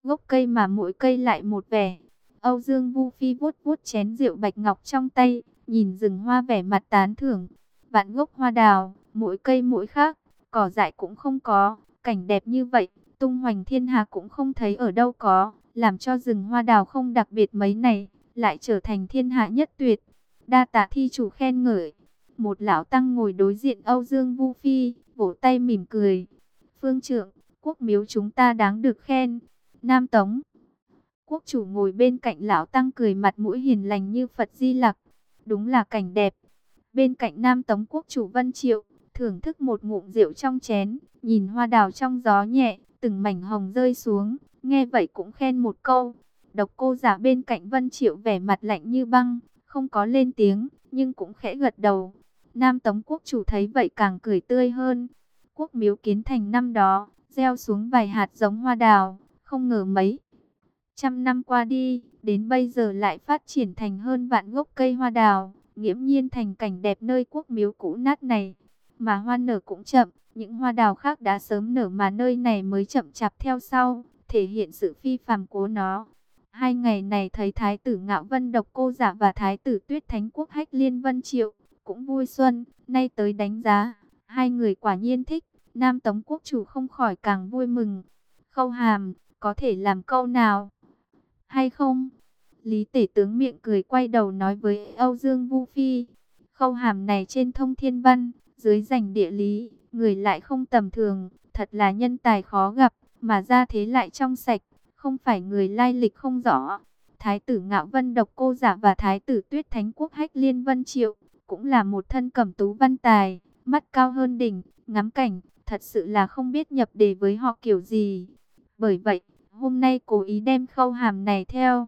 gốc cây mà mỗi cây lại một vẻ. Âu Dương Vu Phi vuốt vuốt chén rượu bạch ngọc trong tay, nhìn rừng hoa vẻ mặt tán thưởng. Vạn gốc hoa đào, mỗi cây mỗi khác, cỏ dại cũng không có, cảnh đẹp như vậy, tung hoành thiên hạ cũng không thấy ở đâu có, làm cho rừng hoa đào không đặc biệt mấy này, lại trở thành thiên hạ nhất tuyệt. Đa tạ thi chủ khen ngợi. Một lão tăng ngồi đối diện Âu Dương Vu Phi, vỗ tay mỉm cười. Phương trượng, quốc miếu chúng ta đáng được khen. Nam Tống. Quốc chủ ngồi bên cạnh lão tăng cười mặt mũi hiền lành như Phật Di Lặc. Đúng là cảnh đẹp. Bên cạnh Nam Tống quốc chủ Vân Triệu, thưởng thức một ngụm rượu trong chén, nhìn hoa đào trong gió nhẹ, từng mảnh hồng rơi xuống, nghe vậy cũng khen một câu. Độc Cô Giả bên cạnh Vân Triệu vẻ mặt lạnh như băng, không có lên tiếng, nhưng cũng khẽ gật đầu. Nam Tống quốc chủ thấy vậy càng cười tươi hơn. Quốc miếu kiến thành năm đó, gieo xuống vài hạt giống hoa đào, không ngờ mấy trăm năm qua đi, đến bây giờ lại phát triển thành hơn vạn gốc cây hoa đào, nghiễm nhiên thành cảnh đẹp nơi quốc miếu cũ nát này. Mà hoa nở cũng chậm, những hoa đào khác đã sớm nở mà nơi này mới chậm chạp theo sau, thể hiện sự phi phàm của nó. Hai ngày này thấy Thái tử Ngạo Vân Độc Cô Giả và Thái tử Tuyết Thánh Quốc Hách Liên Vân Triệu cũng vui xuân, nay tới đánh giá, hai người quả nhiên thích. Nam Tống quốc chủ không khỏi càng vui mừng. Khâu Hàm, có thể làm câu nào hay không? Lý Tể Tướng miệng cười quay đầu nói với Âu Dương Vu Phi. Khâu Hàm này trên thông thiên văn, dưới rành địa lý, người lại không tầm thường, thật là nhân tài khó gặp, mà ra thế lại trong sạch, không phải người lai lịch không rõ. Thái tử Ngạo Vân Độc Cô Giả và Thái tử Tuyết Thánh Quốc Hách Liên Vân Triệu cũng là một thân cẩm tú văn tài, mắt cao hơn đỉnh, ngắm cảnh, thật sự là không biết nhập đề với họ kiểu gì. Bởi vậy, hôm nay cố ý đem Khâu Hàm này theo,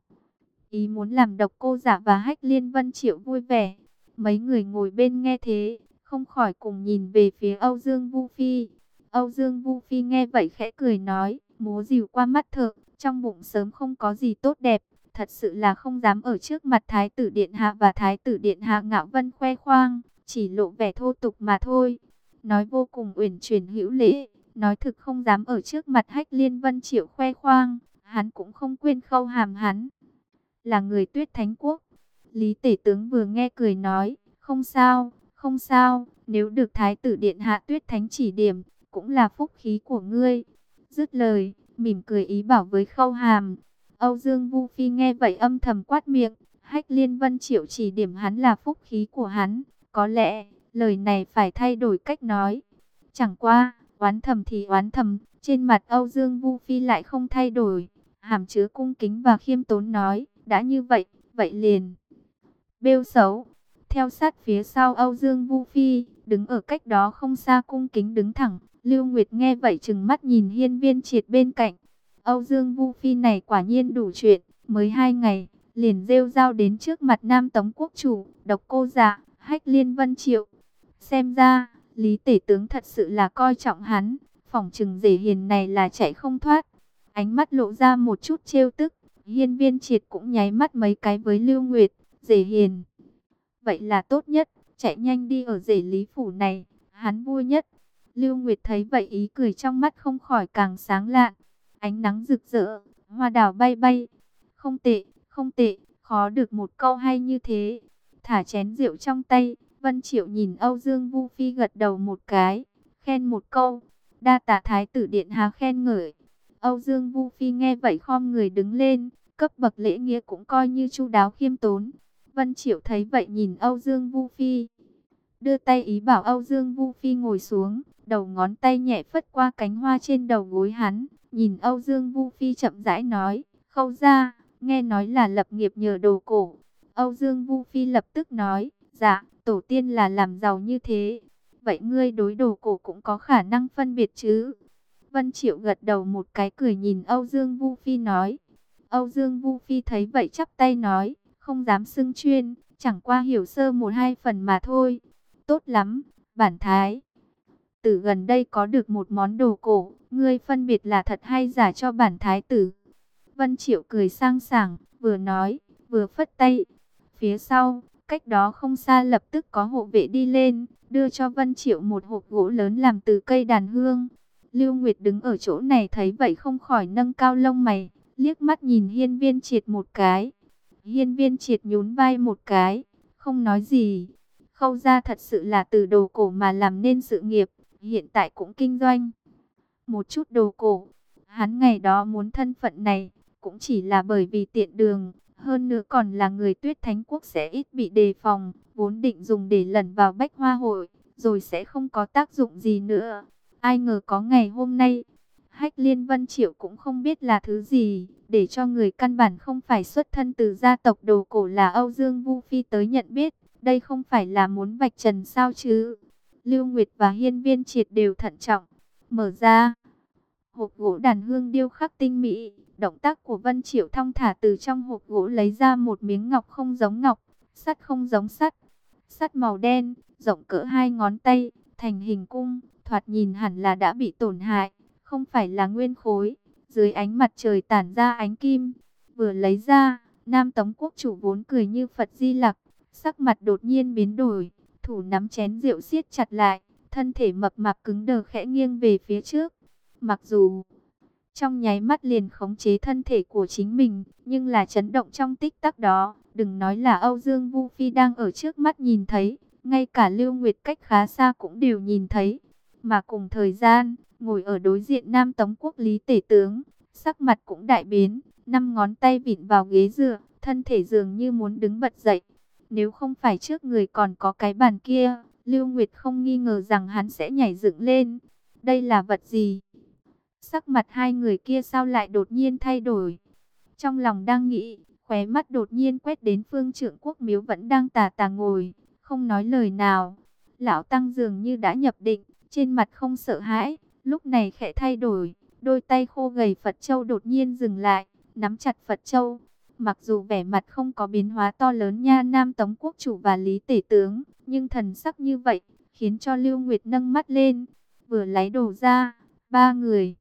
ý muốn làm Độc Cô Giả và Hách Liên Vân Triệu vui vẻ. Mấy người ngồi bên nghe thế, không khỏi cùng nhìn về phía Âu Dương Vu Phi. Âu Dương Vu Phi nghe vậy khẽ cười nói, múa rìu qua mắt thợ, trong bụng sớm không có gì tốt đẹp, thật sự là không dám ở trước mặt Thái tử Điện Hạ và Thái tử Điện Hạ Ngạo Vân khoe khoang, chỉ lộ vẻ thô tục mà thôi. Nói vô cùng uyển chuyển hữu lễ, nói thực không dám ở trước mặt Hách Liên Vân Triệu khoe khoang, hắn cũng không quên Khâu Hàm hắn là người Tuyết Thánh Quốc. Lý Tể Tướng vừa nghe cười nói, không sao, không sao, nếu được Thái tử Điện Hạ Tuyết Thánh chỉ điểm, cũng là phúc khí của ngươi. Dứt lời, mỉm cười ý bảo với Khâu Hàm. Âu Dương Vu Phi nghe vậy âm thầm quát miệng, Hách Liên Vân Triệu chỉ điểm hắn là phúc khí của hắn, có lẽ lời này phải thay đổi cách nói. Chẳng qua, oán thầm thì oán thầm, trên mặt Âu Dương Vu Phi lại không thay đổi, hàm chứa cung kính và khiêm tốn nói, đã như vậy, vậy liền bêu xấu. Theo sát phía sau Âu Dương Vu Phi, đứng ở cách đó không xa cung kính đứng thẳng. Lưu Nguyệt nghe vậy trừng mắt nhìn Hiên Viên Triệt bên cạnh. Âu Dương Vu Phi này quả nhiên đủ chuyện, mới 2 ngày, liền rêu rao đến trước mặt Nam Tống quốc chủ, Độc Cô Giả, Hách Liên Vân Triệu. Xem ra, Lý Tể Tướng thật sự là coi trọng hắn, phỏng chừng Dể Hiền này là chạy không thoát. Ánh mắt lộ ra một chút trêu tức, Hiên Viên Triệt cũng nháy mắt mấy cái với Lưu Nguyệt, Dể Hiền. Vậy là tốt nhất, chạy nhanh đi ở Dể Lý Phủ này, hắn vui nhất. Lưu Nguyệt thấy vậy ý cười trong mắt không khỏi càng sáng lạn. Ánh nắng rực rỡ, hoa đào bay bay. Không tệ, không tệ, khó được một câu hay như thế. Thả chén rượu trong tay, Vân Triệu nhìn Âu Dương Vu Phi gật đầu một cái, khen một câu. Đa tạ Thái tử Điện Hạ khen ngợi. Âu Dương Vu Phi nghe vậy khom người đứng lên, cấp bậc lễ nghĩa cũng coi như chu đáo khiêm tốn. Vân Triệu thấy vậy nhìn Âu Dương Vu Phi, đưa tay ý bảo Âu Dương Vu Phi ngồi xuống, đầu ngón tay nhẹ phất qua cánh hoa trên đầu gối hắn, nhìn Âu Dương Vu Phi chậm rãi nói, Khâu gia, nghe nói là lập nghiệp nhờ đồ cổ. Âu Dương Vu Phi lập tức nói, dạ, tổ tiên là làm giàu như thế. Vậy ngươi đối đồ cổ cũng có khả năng phân biệt chứ? Vân Triệu gật đầu một cái cười nhìn Âu Dương Vu Phi nói. Âu Dương Vu Phi thấy vậy chắp tay nói, không dám xưng chuyên, chẳng qua hiểu sơ một hai phần mà thôi. Tốt lắm, bản thái tử gần đây có được một món đồ cổ, ngươi phân biệt là thật hay giả cho bản thái tử. Vân Triệu cười sang sảng, vừa nói, vừa phất tay. Phía sau, cách đó không xa lập tức có hộ vệ đi lên, đưa cho Vân Triệu một hộp gỗ lớn làm từ cây đàn hương. Lưu Nguyệt đứng ở chỗ này thấy vậy không khỏi nâng cao lông mày, liếc mắt nhìn Hiên Viên Triệt một cái. Hiên Viên Triệt nhún vai một cái, không nói gì. Khâu gia thật sự là từ đồ cổ mà làm nên sự nghiệp, hiện tại cũng kinh doanh một chút đồ cổ. Hắn ngày đó muốn thân phận này, cũng chỉ là bởi vì tiện đường, hơn nữa còn là người Tuyết Thánh Quốc sẽ ít bị đề phòng, vốn định dùng để lẩn vào Bách Hoa Hội, rồi sẽ không có tác dụng gì nữa. Ai ngờ có ngày hôm nay, Hách Liên Vân Triệu cũng không biết là thứ gì, để cho người căn bản không phải xuất thân từ gia tộc đồ cổ là Âu Dương Vu Phi tới nhận biết, đây không phải là muốn vạch trần sao chứ. Lưu Nguyệt và Hiên Viên Triệt đều thận trọng, mở ra hộp gỗ đàn hương điêu khắc tinh mỹ. Động tác của Vân Triệu thong thả, từ trong hộp gỗ lấy ra một miếng ngọc không giống ngọc, sắt không giống sắt. Sắt màu đen, rộng cỡ 2 ngón tay, thành hình cung, thoạt nhìn hẳn là đã bị tổn hại, không phải là nguyên khối. Dưới ánh mặt trời tản ra ánh kim. Vừa lấy ra, Nam Tống quốc chủ vốn cười như Phật Di Lặc, sắc mặt đột nhiên biến đổi, thủ nắm chén rượu siết chặt lại, thân thể mập mạp cứng đờ khẽ nghiêng về phía trước. Mặc dù trong nháy mắt liền khống chế thân thể của chính mình, nhưng là chấn động trong tích tắc đó, đừng nói là Âu Dương Vu Phi đang ở trước mắt nhìn thấy, ngay cả Lưu Nguyệt cách khá xa cũng đều nhìn thấy. Mà cùng thời gian, ngồi ở đối diện Nam Tống quốc Lý Tể Tướng, sắc mặt cũng đại biến, 5 ngón tay vịn vào ghế dựa, thân thể dường như muốn đứng bật dậy. Nếu không phải trước người còn có cái bàn kia, Lưu Nguyệt không nghi ngờ rằng hắn sẽ nhảy dựng lên. Đây là vật gì? Sắc mặt hai người kia sao lại đột nhiên thay đổi? Trong lòng đang nghĩ, khóe mắt đột nhiên quét đến Phương Trượng Quốc Miếu vẫn đang tà tà ngồi, không nói lời nào. Lão Tăng dường như đã nhập định, trên mặt không sợ hãi, lúc này khẽ thay đổi, đôi tay khô gầy Phật Châu đột nhiên dừng lại, nắm chặt Phật Châu. Mặc dù vẻ mặt không có biến hóa to lớn nha Nam Tống Quốc chủ và Lý Tể Tướng, nhưng thần sắc như vậy, khiến cho Lưu Nguyệt nâng mắt lên, vừa lấy đồ ra, ba người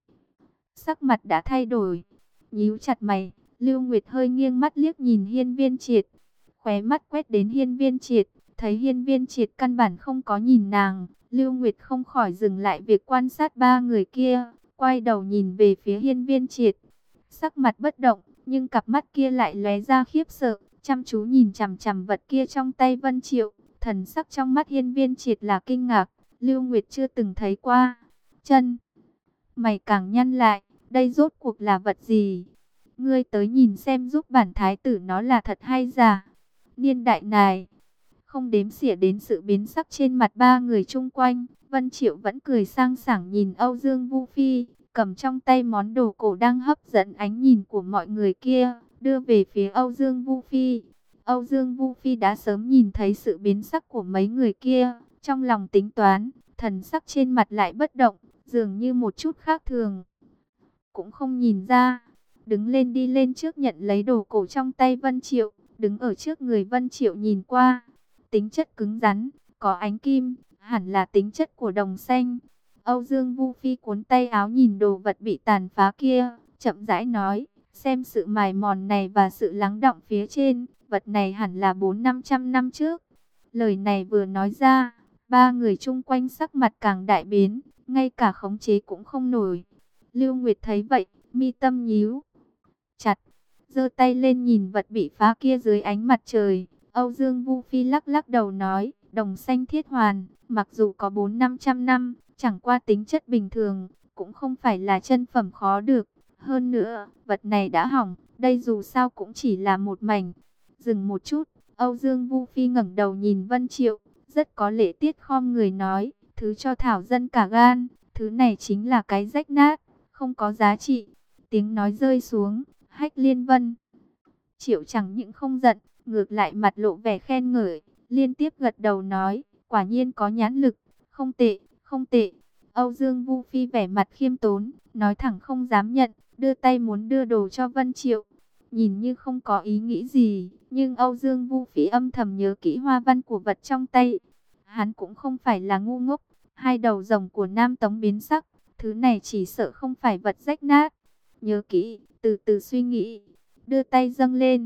sắc mặt đã thay đổi, nhíu chặt mày. Lưu Nguyệt hơi nghiêng mắt liếc nhìn Hiên Viên Triệt, khóe mắt quét đến Hiên Viên Triệt, thấy Hiên Viên Triệt căn bản không có nhìn nàng, Lưu Nguyệt không khỏi dừng lại việc quan sát ba người kia, quay đầu nhìn về phía Hiên Viên Triệt, sắc mặt bất động, nhưng cặp mắt kia lại lóe ra khiếp sợ, chăm chú nhìn chằm chằm vật kia trong tay Vân Triệu. Thần sắc trong mắt Hiên Viên Triệt là kinh ngạc, Lưu Nguyệt chưa từng thấy qua. Chân mày càng nhăn lại, đây rốt cuộc là vật gì? Ngươi tới nhìn xem giúp bản thái tử nó là thật hay giả. Niên đại này, không đếm xỉa đến sự biến sắc trên mặt ba người chung quanh, Vân Triệu vẫn cười sang sảng nhìn Âu Dương Vu Phi, cầm trong tay món đồ cổ đang hấp dẫn ánh nhìn của mọi người kia, đưa về phía Âu Dương Vu Phi. Âu Dương Vu Phi đã sớm nhìn thấy sự biến sắc của mấy người kia, trong lòng tính toán, thần sắc trên mặt lại bất động, dường như một chút khác thường cũng không nhìn ra. Đứng lên đi lên trước nhận lấy đồ cổ trong tay Vân Triệu, đứng ở trước người Vân Triệu nhìn qua. Tính chất cứng rắn, có ánh kim, hẳn là tính chất của đồng xanh. Âu Dương Vu Phi cuốn tay áo nhìn đồ vật bị tàn phá kia, chậm rãi nói, xem sự mài mòn này và sự lắng đọng phía trên, vật này hẳn là 400-500 năm trước. Lời này vừa nói ra, ba người chung quanh sắc mặt càng đại biến, ngay cả khống chế cũng không nổi. Lưu Nguyệt thấy vậy, mi tâm nhíu chặt, giơ tay lên nhìn vật bị phá kia dưới ánh mặt trời. Âu Dương Vu Phi lắc lắc đầu nói, đồng xanh thiết hoàn, mặc dù có 400-500 năm, chẳng qua tính chất bình thường, cũng không phải là chân phẩm khó được. Hơn nữa, vật này đã hỏng, đây dù sao cũng chỉ là một mảnh. Dừng một chút, Âu Dương Vu Phi ngẩng đầu nhìn Vân Triệu, rất có lễ tiết khom người nói, thứ cho thảo dân cả gan, thứ này chính là cái rách nát, không có giá trị. Tiếng nói rơi xuống, Hách Liên Vân Triệu chẳng những không giận, ngược lại mặt lộ vẻ khen ngợi, liên tiếp gật đầu nói, quả nhiên có nhãn lực, không tệ, không tệ. Âu Dương Vu Phi vẻ mặt khiêm tốn, nói thẳng không dám nhận, đưa tay muốn đưa đồ cho Vân Triệu. Nhìn như không có ý nghĩ gì, nhưng Âu Dương Vu Phi âm thầm nhớ kỹ hoa văn của vật trong tay. Hắn cũng không phải là ngu ngốc, hai đầu rồng của Nam Tống biến sắc, thứ này chỉ sợ không phải vật rách nát. Nhớ kỹ, từ từ suy nghĩ, đưa tay dâng lên.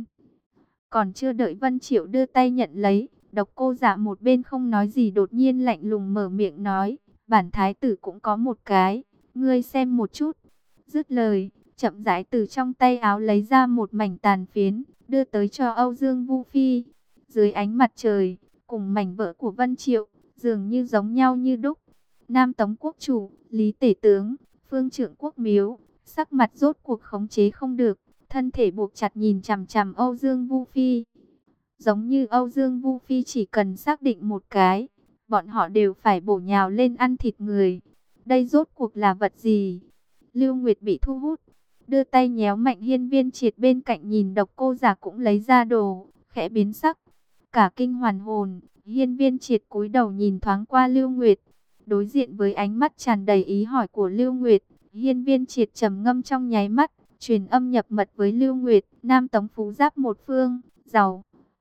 Còn chưa đợi Vân Triệu đưa tay nhận lấy, Độc Cô Dạ một bên không nói gì đột nhiên lạnh lùng mở miệng nói, bản thái tử cũng có một cái, ngươi xem một chút. Dứt lời, chậm rãi từ trong tay áo lấy ra một mảnh tàn phiến, đưa tới cho Âu Dương Vu Phi. Dưới ánh mặt trời, cùng mảnh vỡ của Vân Triệu, dường như giống nhau như đúc. Nam Tống quốc chủ, Lý Tể tướng, Phương Trượng quốc miếu, sắc mặt rốt cuộc khống chế không được, thân thể buộc chặt nhìn chằm chằm Âu Dương Vu Phi. Giống như Âu Dương Vu Phi chỉ cần xác định một cái, bọn họ đều phải bổ nhào lên ăn thịt người. Đây rốt cuộc là vật gì? Lưu Nguyệt bị thu hút, đưa tay nhéo mạnh Hiên Viên Triệt bên cạnh, nhìn Độc Cô Giả cũng lấy ra đồ, khẽ biến sắc. Cả kinh hoàn hồn, Hiên Viên Triệt cúi đầu nhìn thoáng qua Lưu Nguyệt. Đối diện với ánh mắt tràn đầy ý hỏi của Lưu Nguyệt, Hiên Viên Triệt trầm ngâm trong nháy mắt, truyền âm nhập mật với Lưu Nguyệt. Nam Tống phú giáp một phương, giàu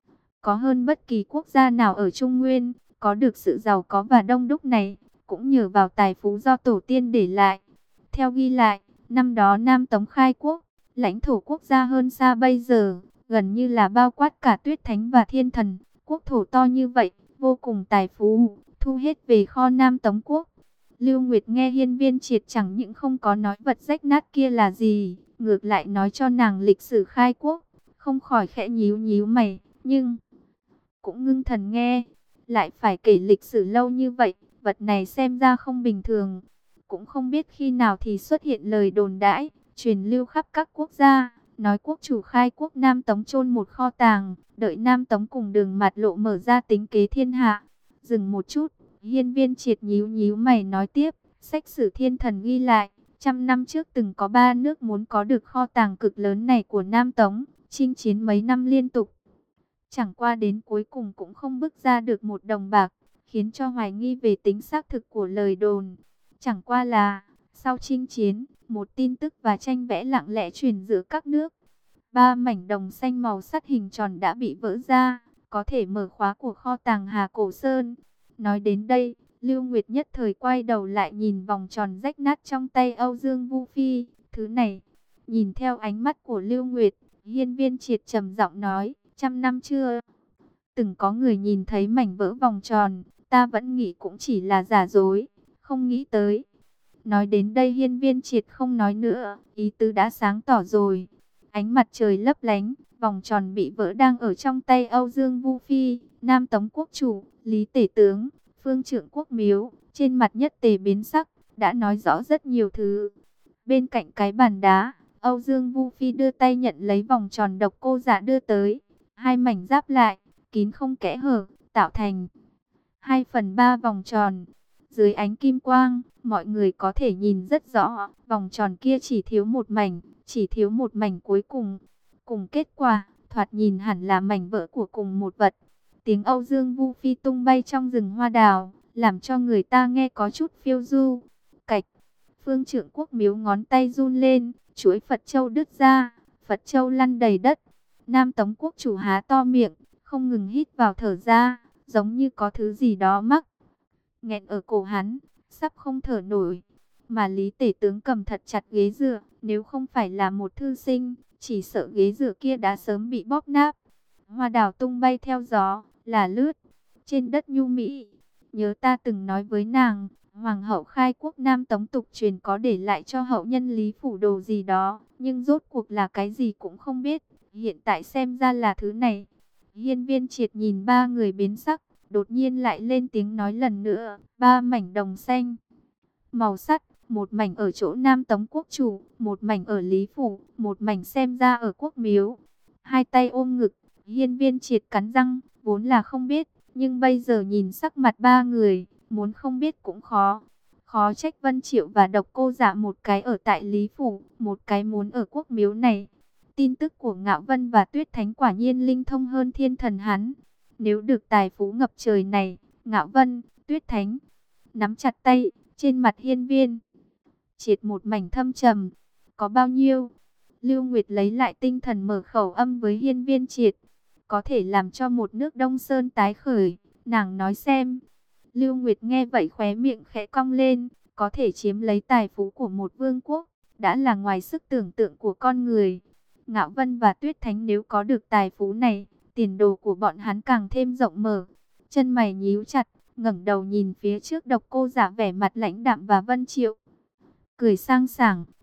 có hơn bất kỳ quốc gia nào ở Trung Nguyên, có được sự giàu có và đông đúc này, cũng nhờ vào tài phú do tổ tiên để lại. Theo ghi lại, năm đó Nam Tống khai quốc, lãnh thổ quốc gia hơn xa bây giờ, gần như là bao quát cả Tuyết Thánh và Thiên Thần. Quốc thổ to như vậy, vô cùng tài phú, thu hết về kho Nam Tống quốc. Lưu Nguyệt nghe Hiên Viên Triệt chẳng những không có nói vật rách nát kia là gì, ngược lại nói cho nàng lịch sử khai quốc, không khỏi khẽ nhíu nhíu mày, nhưng cũng ngưng thần nghe. Lại phải kể lịch sử lâu như vậy, vật này xem ra không bình thường. Cũng không biết khi nào thì xuất hiện lời đồn đãi, truyền lưu khắp các quốc gia, nói quốc chủ khai quốc Nam Tống chôn một kho tàng, đợi Nam Tống cùng Đường Mạt Lộ mở ra tính kế thiên hạ. Dừng một chút, Hiên Viên Triệt nhíu nhíu mày nói tiếp, sách sử Thiên Thần ghi lại, 100 năm trước từng có 3 nước muốn có được kho tàng cực lớn này của Nam Tống, chinh chiến mấy năm liên tục. Chẳng qua đến cuối cùng cũng không bứt ra được một đồng bạc, khiến cho hoài nghi về tính xác thực của lời đồn. Chẳng qua là, sau chinh chiến, một tin tức và tranh vẽ lặng lẽ truyền giữa các nước. 3 mảnh đồng xanh màu sắt hình tròn đã bị vỡ ra, có thể mở khóa của kho tàng Hà Cổ Sơn. Nói đến đây, Lưu Nguyệt nhất thời quay đầu lại nhìn vòng tròn rách nát trong tay Âu Dương Vu Phi. Thứ này, nhìn theo ánh mắt của Lưu Nguyệt, Hiên Viên Triệt trầm giọng nói, 100 năm chưa từng có người nhìn thấy mảnh vỡ vòng tròn, ta vẫn nghĩ cũng chỉ là giả dối, không nghĩ tới. Nói đến đây Hiên Viên Triệt không nói nữa, ý tứ đã sáng tỏ rồi. Ánh mặt trời lấp lánh, vòng tròn bị vỡ đang ở trong tay Âu Dương Vu Phi. Nam Tống quốc chủ, Lý Tể tướng, Phương Trượng quốc miếu, trên mặt nhất tề biến sắc, đã nói rõ rất nhiều thứ. Bên cạnh cái bàn đá, Âu Dương Vu Phi đưa tay nhận lấy vòng tròn Độc Cô Giả đưa tới. 2 mảnh giáp lại, kín không kẽ hở, tạo thành 2/3 vòng tròn. Dưới ánh kim quang, mọi người có thể nhìn rất rõ, vòng tròn kia chỉ thiếu một mảnh, chỉ thiếu một mảnh cuối cùng. Cùng kết quả, thoạt nhìn hẳn là mảnh vỡ của cùng một vật. Tiếng Âu Dương Vu Phi tung bay trong rừng hoa đào, làm cho người ta nghe có chút phiêu du. Cạch, Phương Trượng quốc miếu ngón tay run lên, chuỗi Phật châu đứt ra, Phật châu lăn đầy đất. Nam Tống quốc chủ há to miệng, không ngừng hít vào thở ra, giống như có thứ gì đó mắc nghẹn ở cổ hắn, sắp không thở nổi. Mà Lý Tể tướng cầm thật chặt ghế dựa, nếu không phải là một thư sinh, chỉ sợ ghế dựa kia đã sớm bị bóp nát. Hoa đào tung bay theo gió, là lướt trên đất nhu mỹ. Nhớ ta từng nói với nàng, Hoàng hậu khai quốc Nam Tống tục truyền có để lại cho hậu nhân Lý phủ đồ gì đó, nhưng rốt cuộc là cái gì cũng không biết. Hiện tại xem ra là thứ này. Hiên Viên Triệt nhìn 3 người biến sắc, đột nhiên lại lên tiếng nói lần nữa. 3 mảnh đồng xanh màu sắt, một mảnh ở chỗ Nam Tống quốc chủ, một mảnh ở Lý phủ, một mảnh xem ra ở quốc miếu. Hai tay ôm ngực, Hiên Viên Triệt cắn răng, vốn là không biết, nhưng bây giờ nhìn sắc mặt 3 người, muốn không biết cũng khó. Khó trách Vân Triệu và Độc Cô Giả, một cái ở tại Lý phủ, một cái muốn ở quốc miếu này. Tin tức của Ngạo Vân và Tuyết Thánh quả nhiên linh thông hơn Thiên Thần hắn. Nếu được tài phú ngập trời này, Ngạo Vân, Tuyết Thánh nắm chặt tay. Trên mặt Hiên Viên Triệt một mảnh thâm trầm. Có bao nhiêu? Lưu Nguyệt lấy lại tinh thần mở khẩu âm với Hiên Viên Triệt. Có thể làm cho một nước Đông Sơn tái khởi. Nàng nói xem. Lưu Nguyệt nghe vậy khóe miệng khẽ cong lên. Có thể chiếm lấy tài phú của một vương quốc, đã là ngoài sức tưởng tượng của con người. Ngạo Vân và Tuyết Thánh nếu có được tài phú này, tiền đồ của bọn hắn càng thêm rộng mở. Chân mày nhíu chặt, ngẩng đầu nhìn phía trước Độc Cô Giả vẻ mặt lãnh đạm và Vân Triệu cười sang sảng,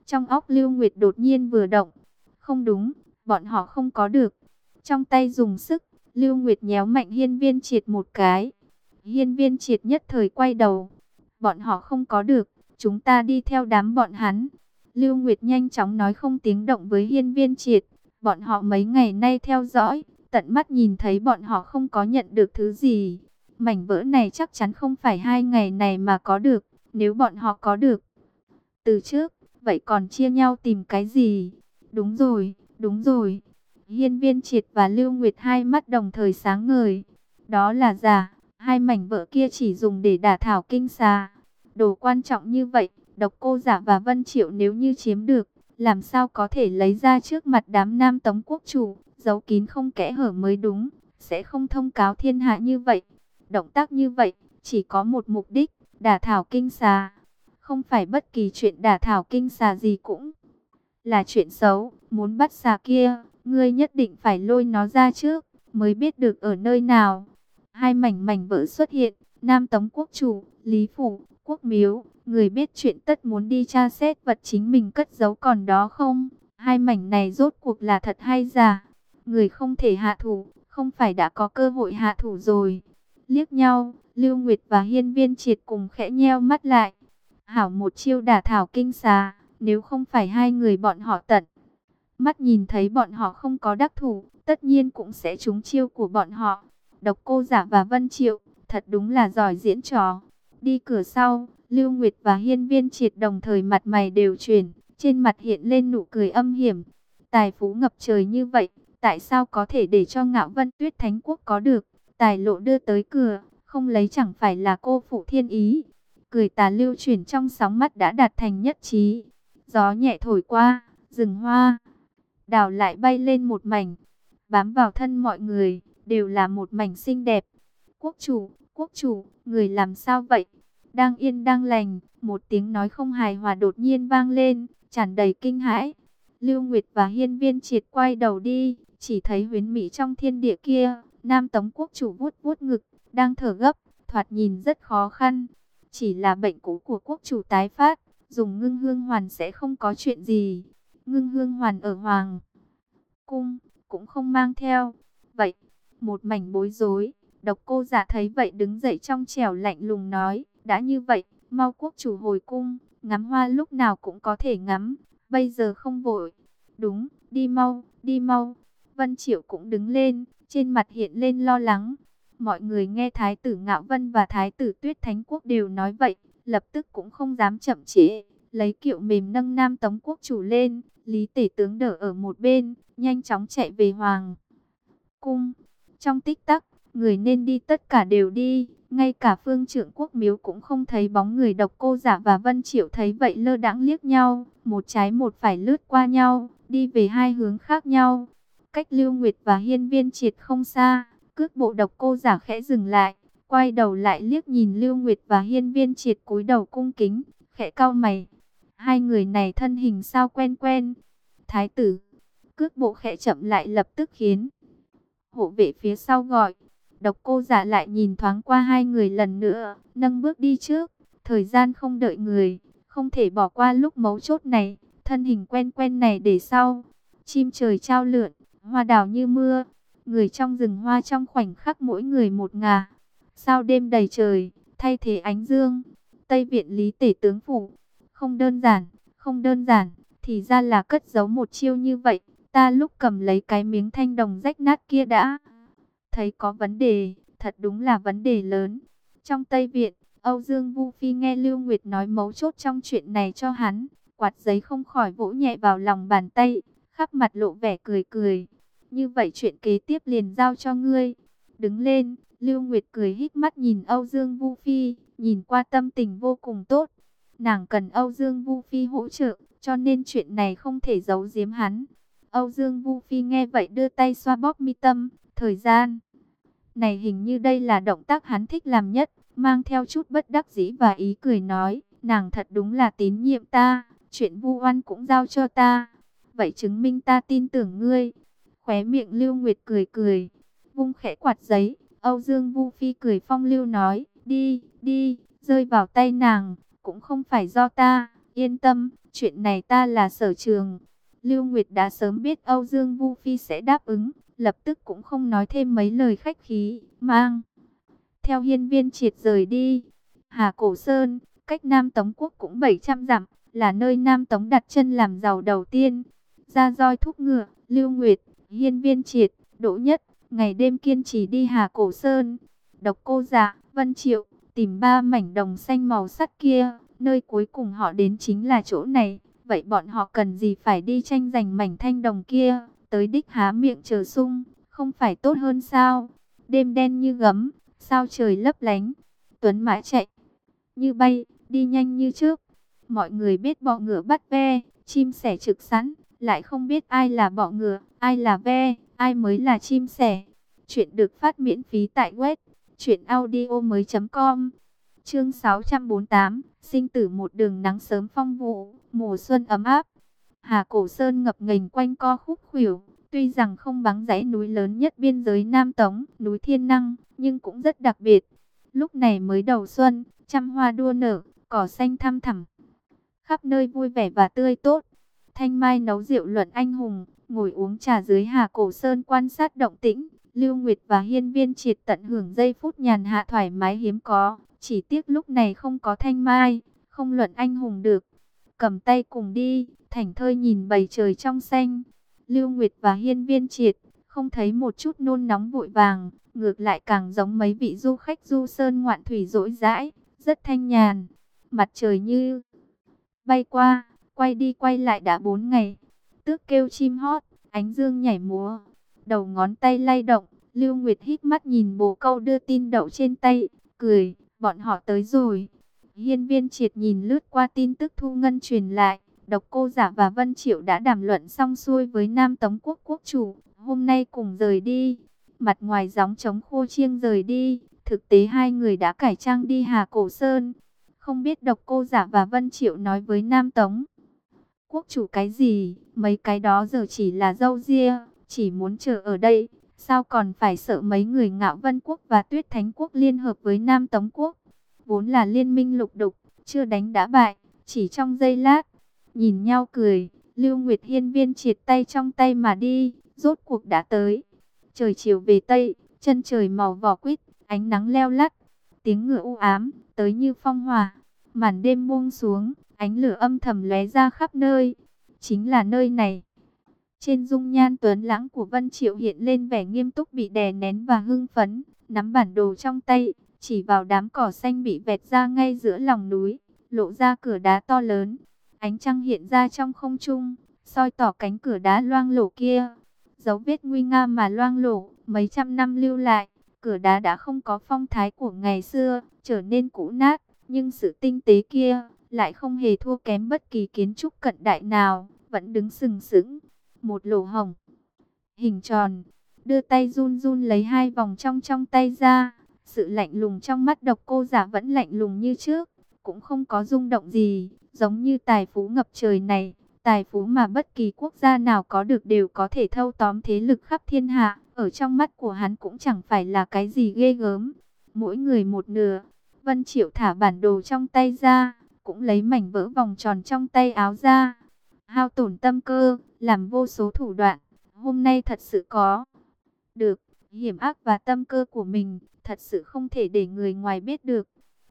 Trong óc Lưu Nguyệt đột nhiên vừa động. Không đúng, bọn họ không có được. Trong tay dùng sức, Lưu Nguyệt nhéo mạnh Hiên Viên Triệt một cái. Hiên Viên Triệt nhất thời quay đầu. Bọn họ không có được, chúng ta đi theo đám bọn hắn. Lưu Nguyệt nhanh chóng nói không tiếng động với Hiên Viên Triệt. Bọn họ mấy ngày nay theo dõi, tận mắt nhìn thấy bọn họ không có nhận được thứ gì. Mảnh vỡ này chắc chắn không phải 2 ngày này mà có được. Nếu bọn họ có được từ trước, vậy còn chia nhau tìm cái gì? Đúng rồi, đúng rồi. Hiên Viên Triệt và Lưu Nguyệt hai mắt đồng thời sáng ngời. Đó là giả, hai mảnh vỡ kia chỉ dùng để đả thảo kinh xà. Đồ quan trọng như vậy, Độc Cô Giả và Vân Triệu nếu như chiếm được, làm sao có thể lấy ra trước mặt đám Nam Tống quốc chủ, giấu kín không kẽ hở mới đúng, sẽ không thông cáo thiên hạ như vậy. Động tác như vậy, chỉ có một mục đích, đả thảo kinh xà. Không phải bất kỳ chuyện đả thảo kinh xà gì cũng là chuyện xấu. Muốn bắt xà kia, ngươi nhất định phải lôi nó ra trước, mới biết được ở nơi nào. Hai mảnh vỡ xuất hiện, Nam Tống quốc chủ, Lý Phủ, Quốc Miếu. Người biết chuyện tất muốn đi tra xét vật chính mình cất giấu còn đó không? Hai mảnh này rốt cuộc là thật hay giả? Người không thể hạ thủ, không phải đã có cơ hội hạ thủ rồi. Liếc nhau, Lưu Nguyệt và Hiên Viên Triệt cùng khẽ nheo mắt lại. Hảo một chiêu đả thảo kinh xà, nếu không phải hai người bọn họ tận mắt nhìn thấy bọn họ không có đắc thủ, tất nhiên cũng sẽ trúng chiêu của bọn họ. Độc Cô Giả và Vân Triệu, thật đúng là giỏi diễn trò. Đi cửa sau, Lưu Nguyệt và Hiên Viên Triệt đồng thời mặt mày đều chuyển, trên mặt hiện lên nụ cười âm hiểm. Tài phú ngập trời như vậy, tại sao có thể để cho Ngạo Vân Tuyết Thánh Quốc có được? Tài lộ đưa tới cửa, không lấy chẳng phải là cô phụ thiên ý. Cười tà lưu chuyển trong sóng mắt đã đạt thành nhất trí. Gió nhẹ thổi qua, rừng hoa đào lại bay lên một mảnh, bám vào thân mọi người, đều là một mảnh xinh đẹp. Quốc chủ, người làm sao vậy? Đang yên đang lành, một tiếng nói không hài hòa đột nhiên vang lên, tràn đầy kinh hãi. Lưu Nguyệt và Hiên Viên Triệt quay đầu đi, chỉ thấy huyền mỹ trong thiên địa kia, Nam Tống quốc chủ vuốt vuốt ngực, đang thở gấp, thoạt nhìn rất khó khăn. Chỉ là bệnh cũ của quốc chủ tái phát, dùng ngưng hương hoàn sẽ không có chuyện gì. Ngưng hương hoàn ở Hoàng cung cũng không mang theo. Vậy, một mảnh bối rối. Độc Cô Giả thấy vậy đứng dậy trong trẻo lạnh lùng nói, đã như vậy, mau quốc chủ hồi cung, ngắm hoa lúc nào cũng có thể ngắm, bây giờ không vội. Đúng, đi mau, đi mau. Vân Triệu cũng đứng lên, trên mặt hiện lên lo lắng. Mọi người nghe Thái tử Ngạo Vân và Thái tử Tuyết Thánh Quốc đều nói vậy, lập tức cũng không dám chậm trễ, lấy kiệu mềm nâng Nam Tống quốc chủ lên. Lý Tể tướng đỡ ở một bên, nhanh chóng chạy về Hoàng cung. Trong tích tắc, người nên đi tất cả đều đi, ngay cả Phương Trượng Quốc Miếu cũng không thấy bóng người. Độc Cô Giả và Vân Triệu thấy vậy lơ đãng liếc nhau, một trái một phải lướt qua nhau, đi về hai hướng khác nhau. Cách Lưu Nguyệt và Hiên Viên Triệt không xa, cước bộ Độc Cô Giả khẽ dừng lại, quay đầu lại liếc nhìn Lưu Nguyệt và Hiên Viên Triệt cúi đầu cung kính, khẽ cau mày. Hai người này thân hình sao quen quen. Thái tử, cước bộ khẽ chậm lại lập tức khiến hộ vệ phía sau gọi. Độc Cô Giả lại nhìn thoáng qua hai người lần nữa, nâng bước đi trước. Thời gian không đợi người, không thể bỏ qua lúc mấu chốt này. Thân hình quen quen này để sau. Chim trời chao lượn, hoa đào như mưa. Người trong rừng hoa trong khoảnh khắc mỗi người một ngả. Sao đêm đầy trời, thay thế ánh dương. Tây viện Lý Tể tướng phủ. Không đơn giản, không đơn giản. Thì ra là cất giấu một chiêu như vậy. Ta lúc cầm lấy cái miếng thanh đồng rách nát kia đã thấy có vấn đề, thật đúng là vấn đề lớn. Trong Tây Viện, Âu Dương Vu Phi nghe Lưu Nguyệt nói mấu chốt trong chuyện này cho hắn, quạt giấy không khỏi vỗ nhẹ vào lòng bàn tay, khắp mặt lộ vẻ cười cười. Như vậy chuyện kế tiếp liền giao cho ngươi. Đứng lên, Lưu Nguyệt cười híp mắt nhìn Âu Dương Vu Phi, nhìn qua tâm tình vô cùng tốt. Nàng cần Âu Dương Vu Phi hỗ trợ, cho nên chuyện này không thể giấu giếm hắn. Âu Dương Vu Phi nghe vậy đưa tay xoa bóp mi tâm, thời gian này hình như đây là động tác hắn thích làm nhất, mang theo chút bất đắc dĩ và ý cười nói, nàng thật đúng là tín nhiệm ta, chuyện vu oan cũng giao cho ta, vậy chứng minh ta tin tưởng ngươi. Khóe miệng Lưu Nguyệt cười cười, vung khẽ quạt giấy, Âu Dương Vu Phi cười phong lưu nói, đi, đi, rơi vào tay nàng, cũng không phải do ta, yên tâm, Chuyện này ta là sở trường. Lưu Nguyệt đã sớm biết Âu Dương Vu Phi sẽ đáp ứng, lập tức cũng không nói thêm mấy lời khách khí, mang theo Hiên Viên Triệt rời đi. Hà Cổ Sơn, cách Nam Tống Quốc cũng 700 dặm, là nơi Nam Tống đặt chân làm giàu đầu tiên. Ra roi thúc ngựa, Lưu Nguyệt, Hiên Viên Triệt, Đỗ Nhất, ngày đêm kiên trì đi Hà Cổ Sơn. Độc Cô Dạ, Vân Triệu, tìm 3 mảnh đồng xanh màu sắt kia, nơi cuối cùng họ đến chính là chỗ này. Vậy bọn họ cần gì phải đi tranh giành mảnh thanh đồng kia, tới đích há miệng chờ sung, không phải tốt hơn sao? Đêm đen như gấm, sao trời lấp lánh, tuấn mã chạy như bay, đi nhanh như trước. Mọi người biết bọ ngựa bắt ve, chim sẻ trực sẵn, lại không biết ai là bọ ngựa, ai là ve, ai mới là chim sẻ. Chuyện được phát miễn phí tại web truyệnaudiomoi.com. Chương 648, sinh tử một đường nắng sớm phong vụ, mùa xuân ấm áp. Hà Cổ Sơn ngập nghềnh quanh co khúc khuỷu, tuy rằng không bằng dãy núi lớn nhất biên giới Nam Tống, núi Thiên Năng, nhưng cũng rất đặc biệt. Lúc này mới đầu xuân, trăm hoa đua nở, cỏ xanh thăm thẳm, khắp nơi vui vẻ và tươi tốt. Thanh Mai nấu rượu luận anh hùng, ngồi uống trà dưới Hà Cổ Sơn quan sát động tĩnh. Lưu Nguyệt và Hiên Viên Triệt tận hưởng giây phút nhàn hạ thoải mái hiếm có. Chỉ tiếc lúc này không có Thanh Mai, không luận anh hùng được. Cầm tay cùng đi, thảnh thơi nhìn bầu trời trong xanh. Lưu Nguyệt và Hiên Viên Triệt không thấy một chút nôn nóng vội vàng, ngược lại càng giống mấy vị du khách du sơn ngoạn thủy dỗi dãi, rất thanh nhàn. Mặt trời như bay qua, quay đi quay lại đã 4 ngày. Tước kêu chim hót, ánh dương nhảy múa, đầu ngón tay lay động. Lưu Nguyệt híp mắt nhìn bồ câu đưa tin đậu trên tay, cười, bọn họ tới rồi. Hiên Viên Triệt nhìn lướt qua tin tức Thu Ngân truyền lại, Độc Cô Dạ và Vân Triệu đã đàm luận xong xuôi với Nam Tống Quốc quốc chủ, hôm nay cùng rời đi. Mặt ngoài gióng trống khô chiêng rời đi, thực tế hai người đã cải trang đi Hà Cổ Sơn. Không biết Độc Cô Dạ và Vân Triệu nói với Nam Tống quốc chủ cái gì, mấy cái đó giờ chỉ là râu ria, chỉ muốn chờ ở đây, sao còn phải sợ mấy người Ngạo Vân Quốc và Tuyết Thánh Quốc liên hợp với Nam Tống Quốc. Vốn là liên minh lục đục, chưa đánh đã bại, chỉ trong giây lát, nhìn nhau cười, Lưu Nguyệt Hiên Viên Triệt tay trong tay mà đi, rốt cuộc đã tới. Trời chiều về Tây, chân trời màu vỏ quýt, ánh nắng leo lắt, tiếng ngựa u ám, tới như phong hỏa. Màn đêm buông xuống, ánh lửa âm thầm lóe ra khắp nơi. Chính là nơi này. Trên dung nhan tuấn lãng của Vân Triệu hiện lên vẻ nghiêm túc bị đè nén và hưng phấn, nắm bản đồ trong tay, chỉ vào đám cỏ xanh bị vẹt ra ngay giữa lòng núi, lộ ra cửa đá to lớn. Ánh trăng hiện ra trong không trung, soi tỏ cánh cửa đá loang lổ kia. Dấu vết nguy nga mà loang lổ, mấy trăm năm lưu lại, cửa đá đã không có phong thái của ngày xưa, trở nên cũ nát, nhưng sự tinh tế kia lại không hề thua kém bất kỳ kiến trúc cận đại nào, vẫn đứng sừng sững. Một lỗ hổng hình tròn, đưa tay run run lấy hai vòng trong tay ra. Sự lạnh lùng trong mắt Độc Cô Dạ vẫn lạnh lùng như trước, cũng không có rung động gì, giống như tài phú ngập trời này, tài phú mà bất kỳ quốc gia nào có được đều có thể thâu tóm thế lực khắp thiên hạ, ở trong mắt của hắn cũng chẳng phải là cái gì ghê gớm. Mỗi người một nửa. Vân Triệu thả bản đồ trong tay ra, cũng lấy mảnh vỡ vòng tròn trong tay áo ra. Hao tổn tâm cơ, làm vô số thủ đoạn, hôm nay thật sự có được hiểm ác và tâm cơ của mình, thật sự không thể để người ngoài biết được.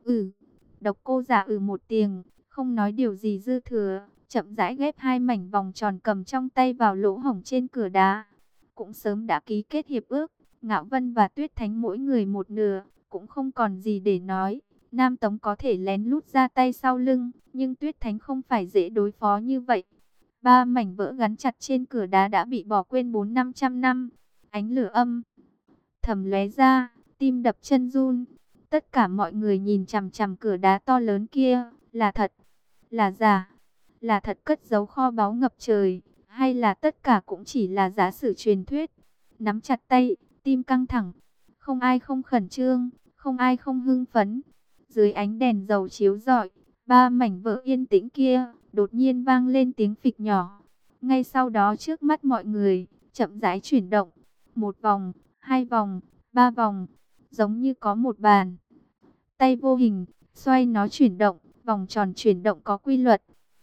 Độc Cô Dạ một tiếng, không nói điều gì dư thừa, chậm rãi ghép hai mảnh vòng tròn cầm trong tay vào lỗ hổng trên cửa đá. Cũng sớm đã ký kết hiệp ước, Ngạo Vân và Tuyết Thánh mỗi người một nửa, cũng không còn gì để nói. Nam Tống có thể lén lút ra tay sau lưng, nhưng Tuyết Thánh không phải dễ đối phó như vậy. 3 mảnh vỡ gắn chặt trên cửa đá đã bị bỏ quên 400-500 năm. Ánh lửa âm thầm lóe ra, tim đập chân run. Tất cả mọi người nhìn chằm chằm cửa đá to lớn kia, là thật, là giả, là thật cất giấu kho báu ngập trời, hay là tất cả cũng chỉ là giả sử truyền thuyết. Nắm chặt tay, tim căng thẳng, không ai không khẩn trương, không ai không hưng phấn. Dưới ánh đèn dầu chiếu rọi, 3 mảnh vỡ yên tĩnh kia đột nhiên vang lên tiếng phịch nhỏ. Ngay sau đó trước mắt mọi người chậm rãi chuyển động, một vòng, hai vòng, ba vòng, giống như có một bàn tay vô hình xoay nó chuyển động, vòng tròn chuyển động có quy luật.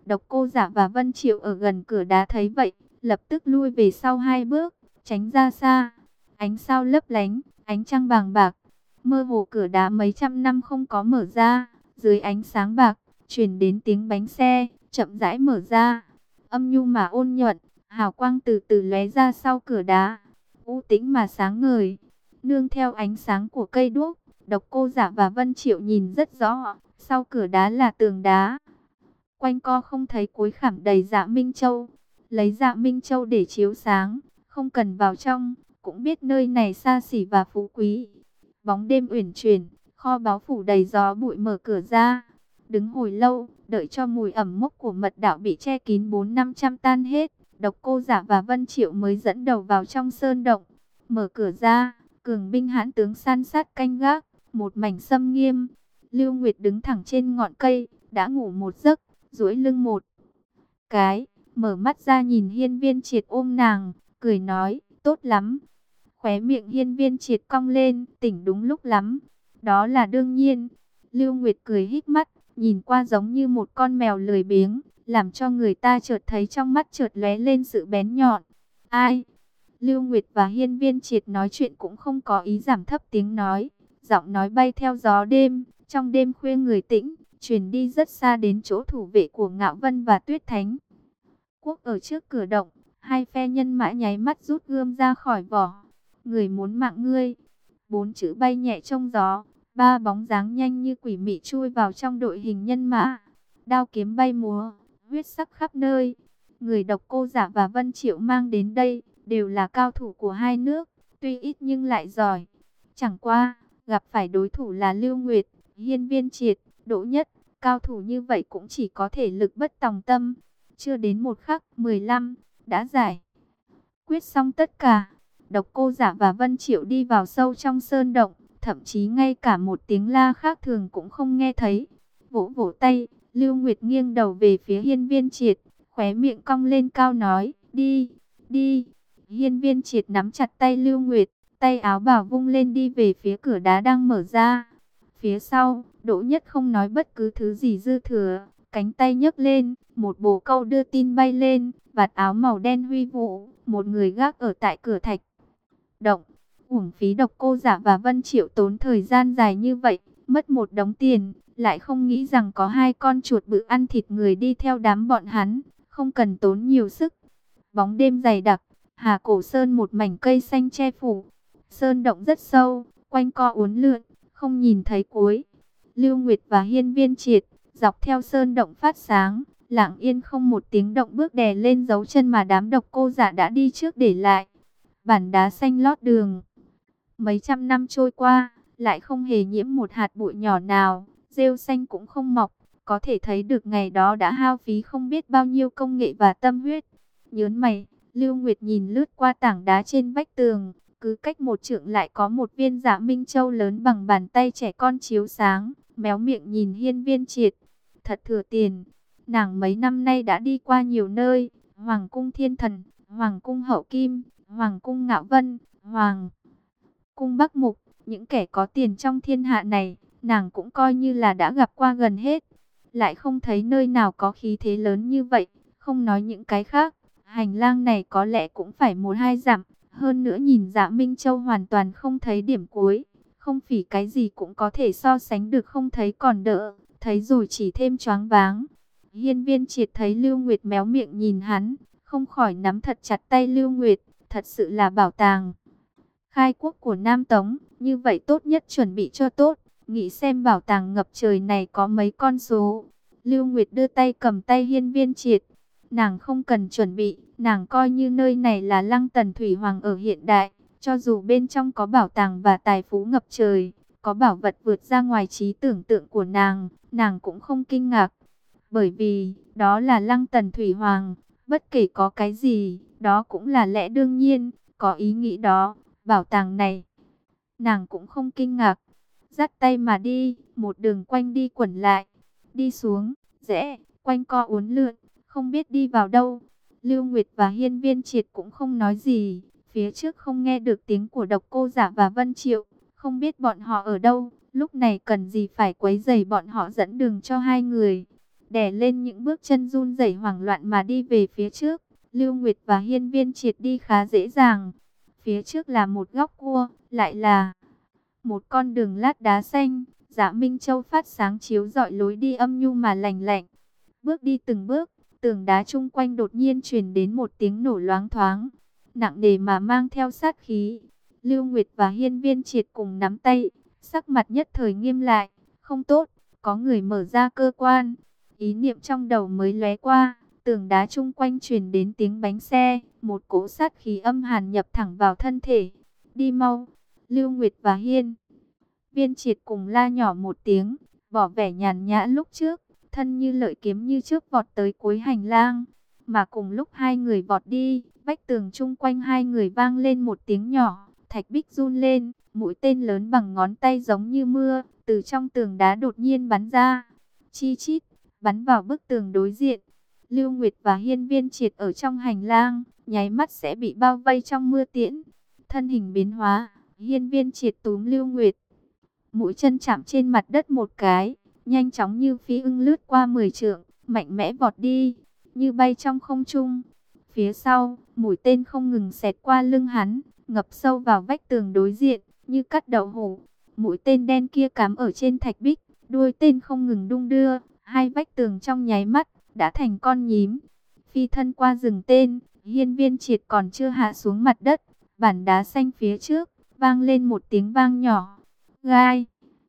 Độc Cô Giả và Vân Triệu ở gần cửa đá thấy vậy, lập tức lui về sau 2 bước, tránh ra xa. Ánh sao lấp lánh, ánh trăng vàng bạc, mơ hồ cửa đá mấy trăm năm không có mở ra, dưới ánh sáng bạc, truyền đến tiếng bánh xe, chậm rãi mở ra. Âm nhu mà ôn nhuận, hào quang từ từ lóe ra sau cửa đá, u tĩnh mà sáng ngời. Nương theo ánh sáng của cây đuốc, Độc Cô Giả và Vân Triệu nhìn rất rõ, sau cửa đá là tường đá. Quanh co không thấy cuối khảm đầy Dạ Minh Châu, lấy Dạ Minh Châu để chiếu sáng, không cần vào trong, cũng biết nơi này xa xỉ và phú quý. Bóng đêm uyển chuyển, kho báu phủ đầy gió bụi, mở cửa ra. Đứng hồi lâu, đợi cho mùi ẩm mốc của mật đạo bị che kín 400-500 tan hết, Độc Cô Giả và Vân Triệu mới dẫn đầu vào trong sơn động. Mở cửa ra, cường binh hãn tướng san sát canh gác, một mảnh xâm nghiêm. Lưu Nguyệt đứng thẳng trên ngọn cây, đã ngủ một giấc, duỗi lưng một cái, mở mắt ra nhìn Hiên Viên Triệt ôm nàng, cười nói, tốt lắm. Khóe miệng Hiên Viên Triệt cong lên, tỉnh đúng lúc lắm. Đó là đương nhiên. Lưu Nguyệt cười híp mắt, nhìn qua giống như một con mèo lười biếng, làm cho người ta chợt thấy trong mắt chợt lóe lên sự bén nhọn. Ai? Lưu Nguyệt và Hiên Viên Triệt nói chuyện cũng không có ý giảm thấp tiếng nói, giọng nói bay theo gió đêm, trong đêm khuya người tĩnh, truyền đi rất xa đến chỗ thủ vệ của Ngạo Vân và Tuyết Thánh Quốc ở trước cửa động. Hai phe nhân mã nháy mắt rút gươm ra khỏi vỏ. Người muốn mạng ngươi. 4 chữ bay nhẹ trong gió, 3 bóng dáng nhanh như quỷ mị chui vào trong đội hình nhân mã. Đao kiếm bay múa, huyết sắc khắp nơi. Người Độc Cô Giả và Vân Triệu mang đến đây đều là cao thủ của hai nước, tuy ít nhưng lại giỏi. Chẳng qua, gặp phải đối thủ là Lưu Nguyệt, Hiên Viên Triệt, Đỗ Nhất, cao thủ như vậy cũng chỉ có thể lực bất tòng tâm. Chưa đến một khắc 15, đã giải quyết xong tất cả. Độc Cô Giả và Vân Triệu đi vào sâu trong sơn động, thậm chí ngay cả một tiếng la khác thường cũng không nghe thấy. Vỗ vỗ tay, Lưu Nguyệt nghiêng đầu về phía Hiên Viên Triệt, khóe miệng cong lên cao nói, đi, đi. Hiên Viên Triệt nắm chặt tay Lưu Nguyệt, tay áo bào vung lên đi về phía cửa đá đang mở ra. Phía sau, Đỗ Nhất không nói bất cứ thứ gì dư thừa, cánh tay nhấc lên, một bồ câu đưa tin bay lên, vạt áo màu đen huy vũ, một người gác ở tại cửa thạch động. Uổng phí Độc Cô Giả và Vân Triệu tốn thời gian dài như vậy, mất một đống tiền, lại không nghĩ rằng có 2 con chuột bự ăn thịt người đi theo đám bọn hắn, không cần tốn nhiều sức. Bóng đêm dày đặc, Hà Cổ Sơn một mảnh cây xanh che phủ. Sơn động rất sâu, quanh co uốn lượn, không nhìn thấy cuối. Lưu Nguyệt và Hiên Viên Triệt dọc theo sơn động phát sáng, lặng yên không một tiếng động bước đè lên dấu chân mà đám Độc Cô Giả đã đi trước để lại. Bản đá xanh lót đường. Mấy trăm năm trôi qua, lại không hề nhiễm một hạt bụi nhỏ nào, rêu xanh cũng không mọc, có thể thấy được ngày đó đã hao phí không biết bao nhiêu công nghệ và tâm huyết. Nhớn mày, Lưu Nguyệt nhìn lướt qua tảng đá trên vách tường, cứ cách 1 trượng lại có một viên Dạ Minh Châu lớn bằng bàn tay trẻ con chiếu sáng, méo miệng nhìn Hiên Viên Triệt. Thật thừa tiền, nàng mấy năm nay đã đi qua nhiều nơi, Hoàng cung Thiên Thần, Hoàng cung Hậu Kim, Hoàng cung Ngạo Vân, Hoàng cung Bắc Mục, những kẻ có tiền trong thiên hạ này, nàng cũng coi như là đã gặp qua gần hết. Lại không thấy nơi nào có khí thế lớn như vậy, không nói những cái khác, hành lang này có lẽ cũng phải 1-2 dặm, hơn nữa nhìn Dạ Minh Châu hoàn toàn không thấy điểm cuối, không phỉ cái gì cũng có thể so sánh được, không thấy còn đỡ, thấy rồi chỉ thêm choáng váng. Hiên Viên Triệt thấy Lưu Nguyệt méo miệng nhìn hắn, không khỏi nắm thật chặt tay Lưu Nguyệt, thật sự là bảo tàng khai quốc của Nam Tống, như vậy tốt nhất chuẩn bị cho tốt, nghĩ xem bảo tàng ngập trời này có mấy con số. Lưu Nguyệt đưa tay cầm tay Hiên Viên Triệt, nàng không cần chuẩn bị, nàng coi như nơi này là Lăng Tần Thủy Hoàng ở hiện đại, cho dù bên trong có bảo tàng và tài phú ngập trời, có bảo vật vượt ra ngoài trí tưởng tượng của nàng cũng không kinh ngạc, bởi vì đó là Lăng Tần Thủy Hoàng, bất kể có cái gì, đó cũng là lẽ đương nhiên, có ý nghĩ đó. Bảo tàng này, nàng cũng không kinh ngạc. Dắt tay mà đi, một đường quanh đi quẩn lại, đi xuống, rẽ, quanh co uốn lượn, không biết đi vào đâu. Lưu Nguyệt và Hiên Viên Triệt cũng không nói gì, phía trước không nghe được tiếng của Độc Cô Giả và Vân Triệu, không biết bọn họ ở đâu, lúc này cần gì phải quấy rầy bọn họ dẫn đường cho hai người. đè lên những bước chân run rẩy hoảng loạn mà đi về phía trước. Lưu Nguyệt và Hiên Viên Triệt đi khá dễ dàng. Phía trước là một góc cua, lại là một con đường lát đá xanh. Dạ Minh Châu phát sáng chiếu rọi lối đi âm nhu mà lành lạnh. Bước đi từng bước, tường đá chung quanh đột nhiên truyền đến một tiếng nổ loáng thoáng, nặng nề mà mang theo sát khí. Lưu Nguyệt và Hiên Viên Triệt cùng nắm tay, sắc mặt nhất thời nghiêm lại. Không tốt, có người mở ra cơ quan. Ý niệm trong đầu mới lóe qua, tường đá chung quanh truyền đến tiếng bánh xe, một cỗ sát khí âm hàn nhập thẳng vào thân thể. Đi mau! Lưu Nguyệt và Hiên Viên Triệt cùng la nhỏ một tiếng, bỏ vẻ nhàn nhã lúc trước, thân như lợi kiếm như trước vọt tới cuối hành lang. Mà cùng lúc hai người vọt đi, vách tường chung quanh hai người vang lên một tiếng nhỏ, thạch bích run lên, mũi tên lớn bằng ngón tay giống như mưa, từ trong tường đá đột nhiên bắn ra. Chi chít, bắn vào bức tường đối diện. Lưu Nguyệt và Hiên Viên Triệt ở trong hành lang, nháy mắt sẽ bị bao vây trong mưa tiễn. Thân hình biến hóa, Hiên Viên Triệt túm Lưu Nguyệt, mũi chân chạm trên mặt đất một cái, nhanh chóng như phi ưng lướt qua 10 trượng, mạnh mẽ vọt đi, như bay trong không trung. Phía sau, mũi tên không ngừng xẹt qua lưng hắn, ngập sâu vào vách tường đối diện, như cắt đậu hũ. Mũi tên đen kia cắm ở trên thạch bích, đuôi tên không ngừng đung đưa, hai vách tường trong nháy mắt đã thành con nhím. Phi thân qua rừng tên, Hiên Viên Triệt còn chưa hạ xuống mặt đất, bản đá xanh phía trước vang lên một tiếng vang nhỏ. Gai,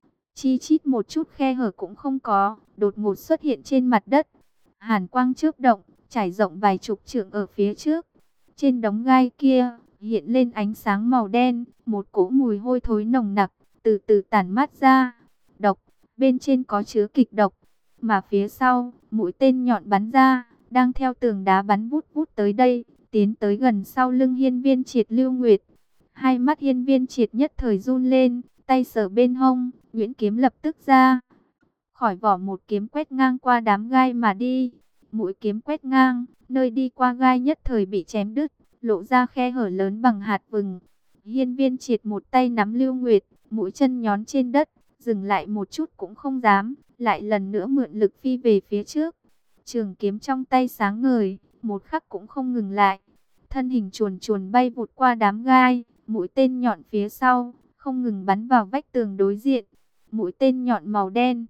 chi chít một chút khe hở cũng không có, đột ngột xuất hiện trên mặt đất. Hàn quang chớp động, trải rộng vài chục trượng ở phía trước. Trên đống gai kia, hiện lên ánh sáng màu đen, một cỗ mùi hôi thối nồng nặc, từ từ tản mát ra. Độc, bên trên có chứa kịch độc, mà phía sau, mũi tên nhọn bắn ra, đang theo tường đá bắn vút vút tới đây, tiến tới gần sau lưng Hiên Viên Triệt. Lưu Nguyệt, hai mắt Hiên Viên Triệt nhất thời run lên, tay sờ bên hông, nhuyễn kiếm lập tức ra khỏi vỏ, một kiếm quét ngang qua đám gai mà đi. Mũi kiếm quét ngang, nơi đi qua gai nhất thời bị chém đứt, lộ ra khe hở lớn bằng hạt vừng. Hiên Viên Triệt một tay nắm Lưu Nguyệt, mũi chân nhón trên đất, dừng lại một chút cũng không dám, lại lần nữa mượn lực phi về phía trước. Trường kiếm trong tay sáng ngời, một khắc cũng không ngừng lại. Thân hình chuồn chuồn bay vụt qua đám gai, mũi tên nhọn phía sau không ngừng bắn vào vách tường đối diện. Mũi tên nhọn màu đen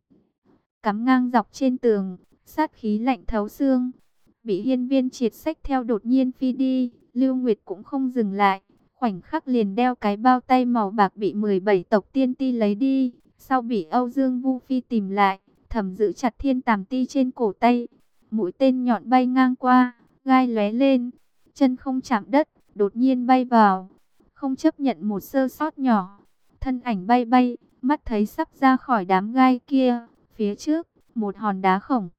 cắm ngang dọc trên tường, sát khí lạnh thấu xương. Bị Hiên Viên Triệt xách theo đột nhiên phi đi, Lưu Nguyệt cũng không dừng lại, khoảnh khắc liền đeo cái bao tay màu bạc bị 17 tộc tiên ti lấy đi, sau bị Âu Dương Vu Phi tìm lại, thầm giữ chặt thiên tàm ti trên cổ tay. Mũi tên nhọn bay ngang qua, gai lóe lên, chân không chạm đất, đột nhiên bay vào, không chấp nhận một sơ sót nhỏ. Thân ảnh bay bay, mắt thấy sắp ra khỏi đám gai kia, phía trước, một hòn đá khổng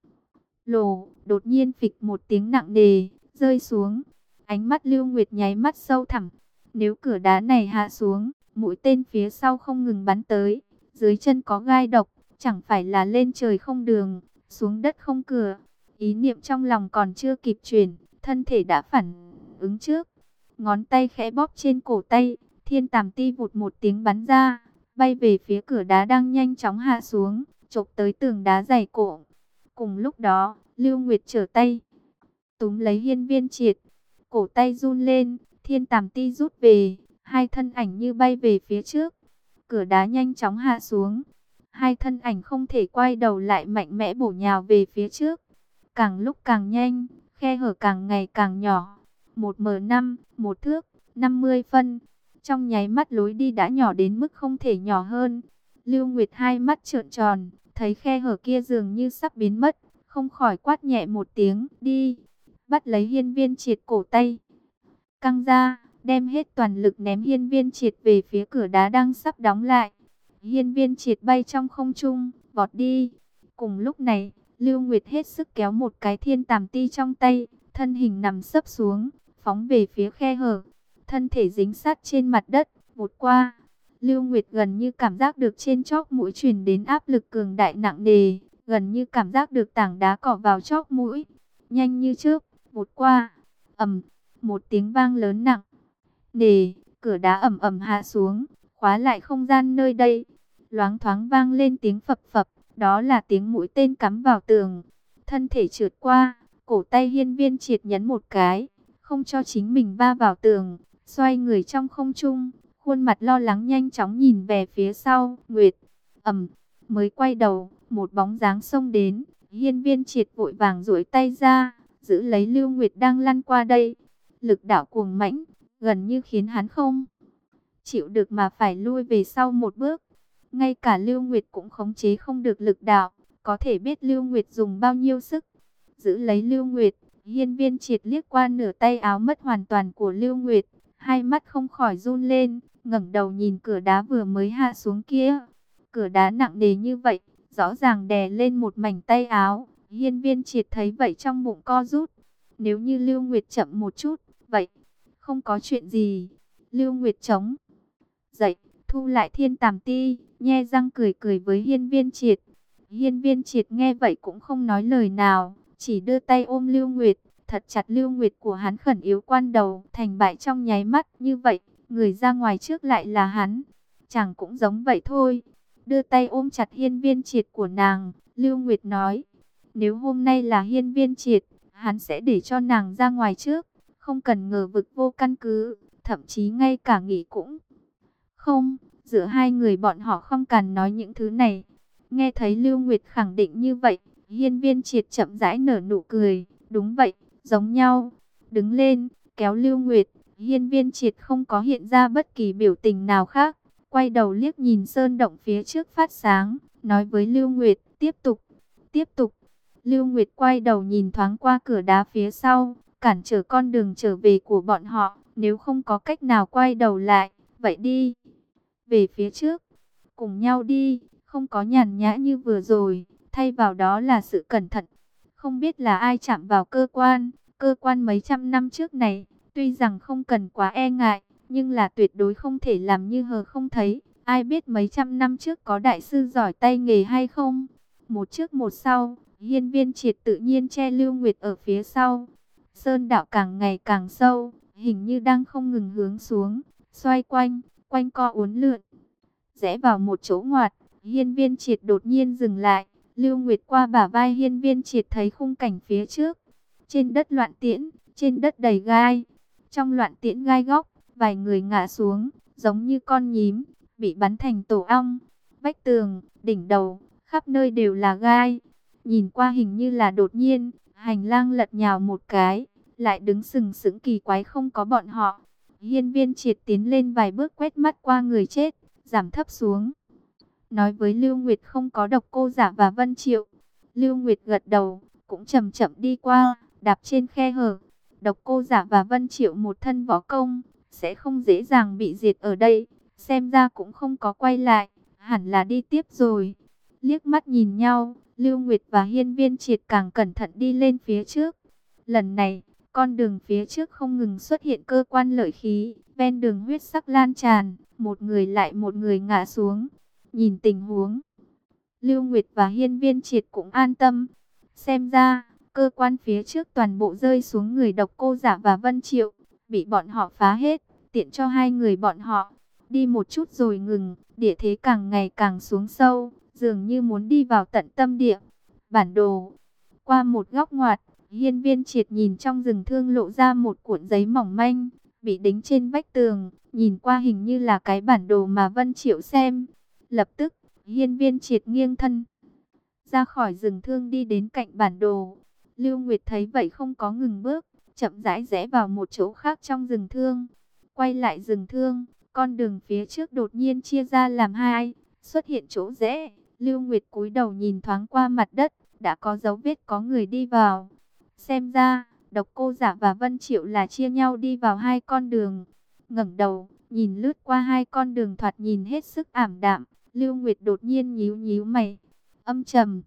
lồ, đột nhiên phịch một tiếng nặng nề, rơi xuống. Ánh mắt Lưu Nguyệt nháy mắt sâu thẳm. Nếu cửa đá này hạ xuống, mũi tên phía sau không ngừng bắn tới, dưới chân có gai độc, chẳng phải là lên trời không đường, xuống đất không cửa. Ý niệm trong lòng còn chưa kịp chuyển, thân thể đã phản ứng trước. Ngón tay khẽ bóp trên cổ tay, thiên tàm ti vụt một tiếng bắn ra, bay về phía cửa đá đang nhanh chóng hạ xuống, chộp tới tường đá dày cộm. Cùng lúc đó, Lưu Nguyệt trở tay túm lấy Hiên Viên Triệt, cổ tay run lên, thiên tàm ti rút về, hai thân ảnh như bay về phía trước. Cửa đá nhanh chóng hạ xuống, hai thân ảnh không thể quay đầu lại, mạnh mẽ bổ nhào về phía trước. Càng lúc càng nhanh, khe hở càng ngày càng nhỏ. 1m5, 1 thước, 50 phân. Trong nháy mắt lối đi đã nhỏ đến mức không thể nhỏ hơn. Lưu Nguyệt hai mắt trợn tròn, thấy khe hở kia dường như sắp biến mất, không khỏi quát nhẹ một tiếng, đi. Bắt lấy Hiên Viên Triệt cổ tay, căng ra, đem hết toàn lực ném Hiên Viên Triệt về phía cửa đá đang sắp đóng lại. Hiên Viên Triệt bay trong không trung, vọt đi. Cùng lúc này, Lưu Nguyệt hết sức kéo một cái thiên tàm ti trong tay, thân hình nằm sấp xuống, phóng về phía khe hở. Thân thể dính sát trên mặt đất, vụt qua. Lưu Nguyệt gần như cảm giác được trên chóp mũi truyền đến áp lực cường đại nặng nề, gần như cảm giác được tảng đá cọ vào chóp mũi. Nhanh như chớp, vụt qua. Ầm, một tiếng vang lớn nặng nề, cửa đá ầm ầm hạ xuống, khóa lại không gian nơi đây. Loáng thoáng vang lên tiếng phập phập, đó là tiếng mũi tên cắm vào tường. thân thể trượt qua, cổ tay Hiên Viên Triệt nhấn một cái, không cho chính mình va vào tường, xoay người trong không trung, khuôn mặt lo lắng nhanh chóng nhìn về phía sau. Nguyệt, mới quay đầu, một bóng dáng xông đến, Hiên Viên Triệt vội vàng duỗi tay ra, giữ lấy Lưu Nguyệt đang lăn qua đây. Lực đạo cuồng mãnh, gần như khiến hắn không chịu được mà phải lui về sau một bước. Ngay cả Lưu Nguyệt cũng khống chế không được lực đạo, có thể biết Lưu Nguyệt dùng bao nhiêu sức. Giữ lấy Lưu Nguyệt, Hiên Viên Triệt liếc qua nửa tay áo mất hoàn toàn của Lưu Nguyệt, hai mắt không khỏi run lên, ngẩng đầu nhìn cửa đá vừa mới hạ xuống kia. Cửa đá nặng nề như vậy, rõ ràng đè lên một mảnh tay áo. Hiên Viên Triệt thấy vậy trong bụng co rút. Nếu như Lưu Nguyệt chậm một chút, vậy không có chuyện gì. Lưu Nguyệt chống dậy, thu lại thiên tàm ti, nhe răng cười cười với Hiên Viên Triệt. Hiên Viên Triệt nghe vậy cũng không nói lời nào, chỉ đưa tay ôm Lưu Nguyệt, thật chặt. Lưu Nguyệt của hắn khẩn yếu quan đầu, thành bại trong nháy mắt. Như vậy, người ra ngoài trước lại là hắn, chẳng cũng giống vậy thôi. Đưa tay ôm chặt Hiên Viên Triệt của nàng, Lưu Nguyệt nói, nếu hôm nay là Hiên Viên Triệt, hắn sẽ để cho nàng ra ngoài trước, không cần ngờ vực vô căn cứ, thậm chí ngay cả nghĩ cũng không. Giữa hai người bọn họ không cần nói những thứ này. Nghe thấy Lưu Nguyệt khẳng định như vậy, Hiên Viên Triệt chậm rãi nở nụ cười, đúng vậy, giống nhau. Đứng lên, kéo Lưu Nguyệt, Hiên Viên Triệt không có hiện ra bất kỳ biểu tình nào khác, quay đầu liếc nhìn sơn động phía trước phát sáng, nói với Lưu Nguyệt, tiếp tục, tiếp tục. Lưu Nguyệt quay đầu nhìn thoáng qua cửa đá phía sau, cản trở con đường trở về của bọn họ. Nếu không có cách nào quay đầu lại, vậy đi về phía trước, cùng nhau đi, không có nhàn nhã như vừa rồi, thay vào đó là sự cẩn thận. Không biết là ai chạm vào cơ quan mấy trăm năm trước này, tuy rằng không cần quá e ngại, nhưng là tuyệt đối không thể làm như hờ không thấy. Ai biết mấy trăm năm trước có đại sư giỏi tay nghề hay không? Một trước một sau, Hiên Viên Triệt tự nhiên che Lưu Nguyệt ở phía sau. Sơn đạo càng ngày càng sâu, hình như đang không ngừng hướng xuống, xoay quanh, quanh co uốn lượn. Rẽ vào một chỗ ngoặt, Hiên Viên Triệt đột nhiên dừng lại. Lưu Nguyệt qua bả vai Hiên Viên Triệt thấy khung cảnh phía trước. Trên đất loạn tiễn, trên đất đầy gai. Trong loạn tiễn gai góc, vài người ngã xuống, giống như con nhím, bị bắn thành tổ ong. Vách tường, đỉnh đầu, khắp nơi đều là gai. Nhìn qua hình như là đột nhiên, hành lang lật nhào một cái, lại đứng sừng sững kỳ quái không có bọn họ. Hiên Viên Triệt tiến lên vài bước quét mắt qua người chết, giảm thấp xuống. Nói với Lưu Nguyệt không có Độc Cô Giả và Vân Triệu. Lưu Nguyệt gật đầu, cũng chậm chậm đi qua, đạp trên khe hở. Độc Cô Giả và Vân Triệu một thân võ công, sẽ không dễ dàng bị diệt ở đây. Xem ra cũng không có quay lại, hẳn là đi tiếp rồi. Liếc mắt nhìn nhau, Lưu Nguyệt và Hiên Viên Triệt càng cẩn thận đi lên phía trước. Lần này, con đường phía trước không ngừng xuất hiện cơ quan lợi khí, ven đường huyết sắc lan tràn, một người lại một người ngã xuống. Nhìn tình huống, Lưu Nguyệt và Hiên Viên Triệt cũng an tâm. Xem ra, cơ quan phía trước toàn bộ rơi xuống người Độc Cô Giả và Vân Triệu, bị bọn họ phá hết, tiện cho hai người bọn họ. Đi một chút rồi ngừng, địa thế càng ngày càng xuống sâu, dường như muốn đi vào tận tâm địa. Bản đồ, qua một góc ngoặt, Hiên Viên Triệt nhìn trong rừng thương lộ ra một cuộn giấy mỏng manh, bị đính trên vách tường, nhìn qua hình như là cái bản đồ mà Vân Triệu xem. Lập tức, Hiên Viên Triệt nghiêng thân ra khỏi rừng thương đi đến cạnh bản đồ. Lưu Nguyệt thấy vậy không có ngừng bước, chậm rãi rẽ vào một chỗ khác trong rừng thương. Quay lại rừng thương, con đường phía trước đột nhiên chia ra làm hai, xuất hiện chỗ rẽ. Lưu Nguyệt cúi đầu nhìn thoáng qua mặt đất, đã có dấu vết có người đi vào. Xem ra, Độc Cô Giả và Vân Triệu là chia nhau đi vào hai con đường. Ngẩng đầu, nhìn lướt qua hai con đường thoạt nhìn hết sức ảm đạm, Lưu Nguyệt đột nhiên nhíu nhíu mày, âm trầm.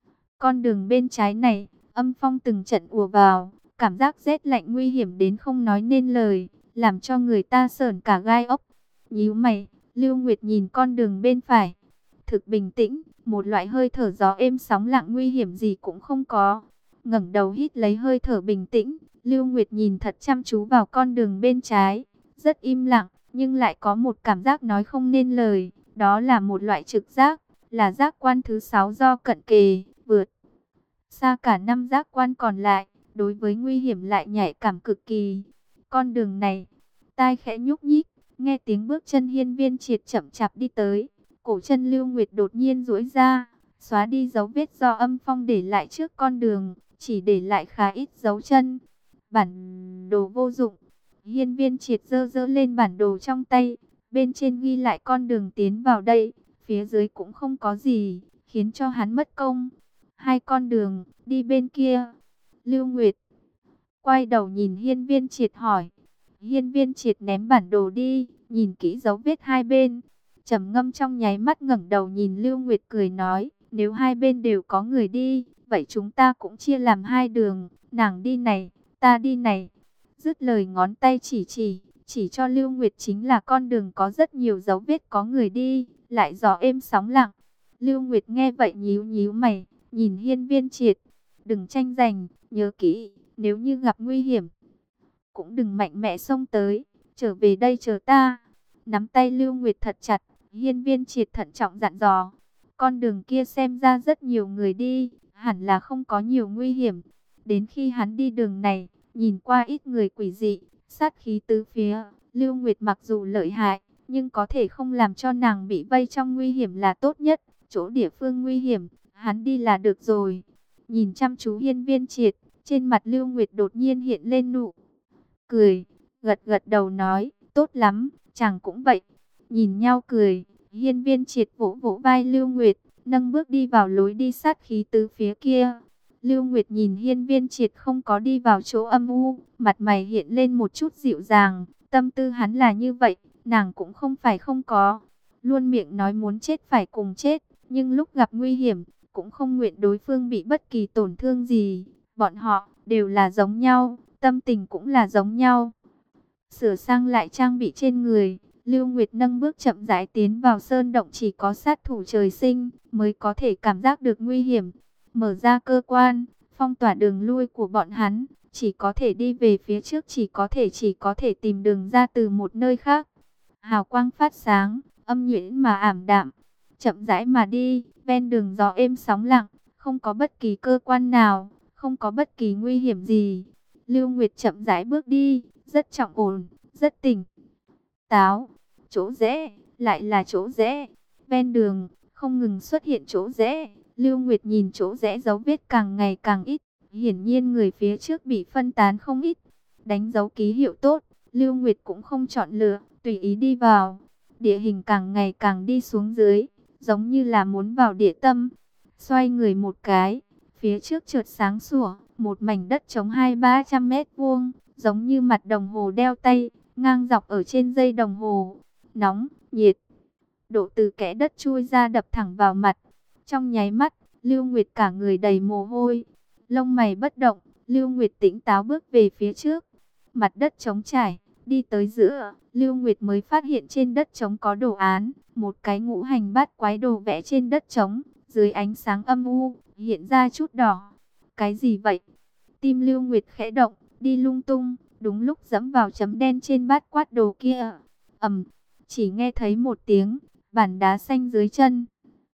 Con đường bên trái này, âm phong từng trận ùa vào, cảm giác rét lạnh nguy hiểm đến không nói nên lời, làm cho người ta sởn cả gai ốc. Nhíu mày, Lưu Nguyệt nhìn con đường bên phải, thực bình tĩnh, một loại hơi thở gió êm sóng lặng nguy hiểm gì cũng không có. Ngẩng đầu hít lấy hơi thở bình tĩnh, Lưu Nguyệt nhìn thật chăm chú vào con đường bên trái, rất im lặng, nhưng lại có một cảm giác nói không nên lời, đó là một loại trực giác, là giác quan thứ 6 do cận kề, vượt Xa cả năm giác quan còn lại, đối với nguy hiểm lại nhạy cảm cực kỳ. Con đường này, tai khẽ nhúc nhích, nghe tiếng bước chân Hiên Viên Triệt chậm chạp đi tới. Cổ chân Lưu Nguyệt đột nhiên duỗi ra, xóa đi dấu vết do âm phong để lại trước con đường, chỉ để lại khá ít dấu chân. Bản đồ vô dụng. Hiên Viên Triệt giơ giơ lên bản đồ trong tay, bên trên ghi lại con đường tiến vào đây, phía dưới cũng không có gì, khiến cho hắn mất công. Hai con đường, đi bên kia. Lưu Nguyệt quay đầu nhìn Hiên Viên Triệt hỏi. Hiên Viên Triệt ném bản đồ đi, nhìn kỹ dấu vết hai bên. Trầm ngâm trong nháy mắt, ngẩng đầu nhìn Lưu Nguyệt cười nói, nếu hai bên đều có người đi, vậy chúng ta cũng chia làm hai đường, nàng đi này, ta đi này. Dứt lời ngón tay chỉ cho Lưu Nguyệt chính là con đường có rất nhiều dấu vết có người đi, lại gió êm sóng lặng. Lưu Nguyệt nghe vậy nhíu nhíu mày, nhìn Hiên Viên Triệt, đừng tranh giành, nhớ kỹ, nếu như gặp nguy hiểm, cũng đừng mạnh mẽ xông tới, trở về đây chờ ta. Nắm tay Lưu Nguyệt thật chặt, Hiên Viên Triệt thận trọng dặn dò, con đường kia xem ra rất nhiều người đi, hẳn là không có nhiều nguy hiểm. Đến khi hắn đi đường này, nhìn qua ít người quỷ dị, sát khí tứ phía, Lưu Nguyệt mặc dù lợi hại, nhưng có thể không làm cho nàng bị vây trong nguy hiểm là tốt nhất. Chỗ địa phương nguy hiểm, hắn đi là được rồi. Nhìn chăm chú Hiên Viên Triệt, trên mặt Lưu Nguyệt đột nhiên hiện lên nụ cười, gật gật đầu nói, tốt lắm, chàng cũng vậy. Nhìn nhau cười, Hiên Viên Triệt vỗ vỗ vai Lưu Nguyệt, nâng bước đi vào lối đi sát khí tứ phía kia. Lưu Nguyệt nhìn Hiên Viên Triệt không có đi vào chỗ âm u, mặt mày hiện lên một chút dịu dàng, tâm tư hắn là như vậy, nàng cũng không phải không có. Luôn miệng nói muốn chết phải cùng chết, nhưng lúc gặp nguy hiểm, cũng không nguyện đối phương bị bất kỳ tổn thương gì. Bọn họ đều là giống nhau, tâm tình cũng là giống nhau. Sửa sang lại trang bị trên người, Lưu Nguyệt nâng bước chậm rãi tiến vào sơn động, chỉ có sát thủ trời sinh mới có thể cảm giác được nguy hiểm. Mở ra cơ quan, phong tỏa đường lui của bọn hắn, chỉ có thể đi về phía trước, chỉ có thể tìm đường ra từ một nơi khác. Hào quang phát sáng, âm nhuyễn mà ảm đạm, chậm rãi mà đi, ven đường gió êm sóng lặng, không có bất kỳ cơ quan nào, không có bất kỳ nguy hiểm gì. Lưu Nguyệt chậm rãi bước đi, rất trọng ổn, rất tỉnh táo. Chỗ rẽ, lại là chỗ rẽ. Ven đường, không ngừng xuất hiện chỗ rẽ. Lưu Nguyệt nhìn chỗ rẽ dấu vết càng ngày càng ít. Hiển nhiên người phía trước bị phân tán không ít. Đánh dấu ký hiệu tốt, Lưu Nguyệt cũng không chọn lựa, tùy ý đi vào. Địa hình càng ngày càng đi xuống dưới, giống như là muốn vào địa tâm. Xoay người một cái, phía trước chợt sáng sủa, một mảnh đất trống 200-300 mét vuông, giống như mặt đồng hồ đeo tay, ngang dọc ở trên dây đồng hồ. Nóng, nhiệt, độ từ kẽ đất chui ra đập thẳng vào mặt. Trong nháy mắt, Lưu Nguyệt cả người đầy mồ hôi, lông mày bất động. Lưu Nguyệt tỉnh táo bước về phía trước, mặt đất trống trải, đi tới giữa, Lưu Nguyệt mới phát hiện trên đất trống có đồ án, một cái ngũ hành bát quái đồ vẽ trên đất trống, dưới ánh sáng âm u, hiện ra chút đỏ. Cái gì vậy? Tim Lưu Nguyệt khẽ động, đi lung tung, đúng lúc dẫm vào chấm đen trên bát quát đồ kia. Chỉ nghe thấy một tiếng, bản đá xanh dưới chân,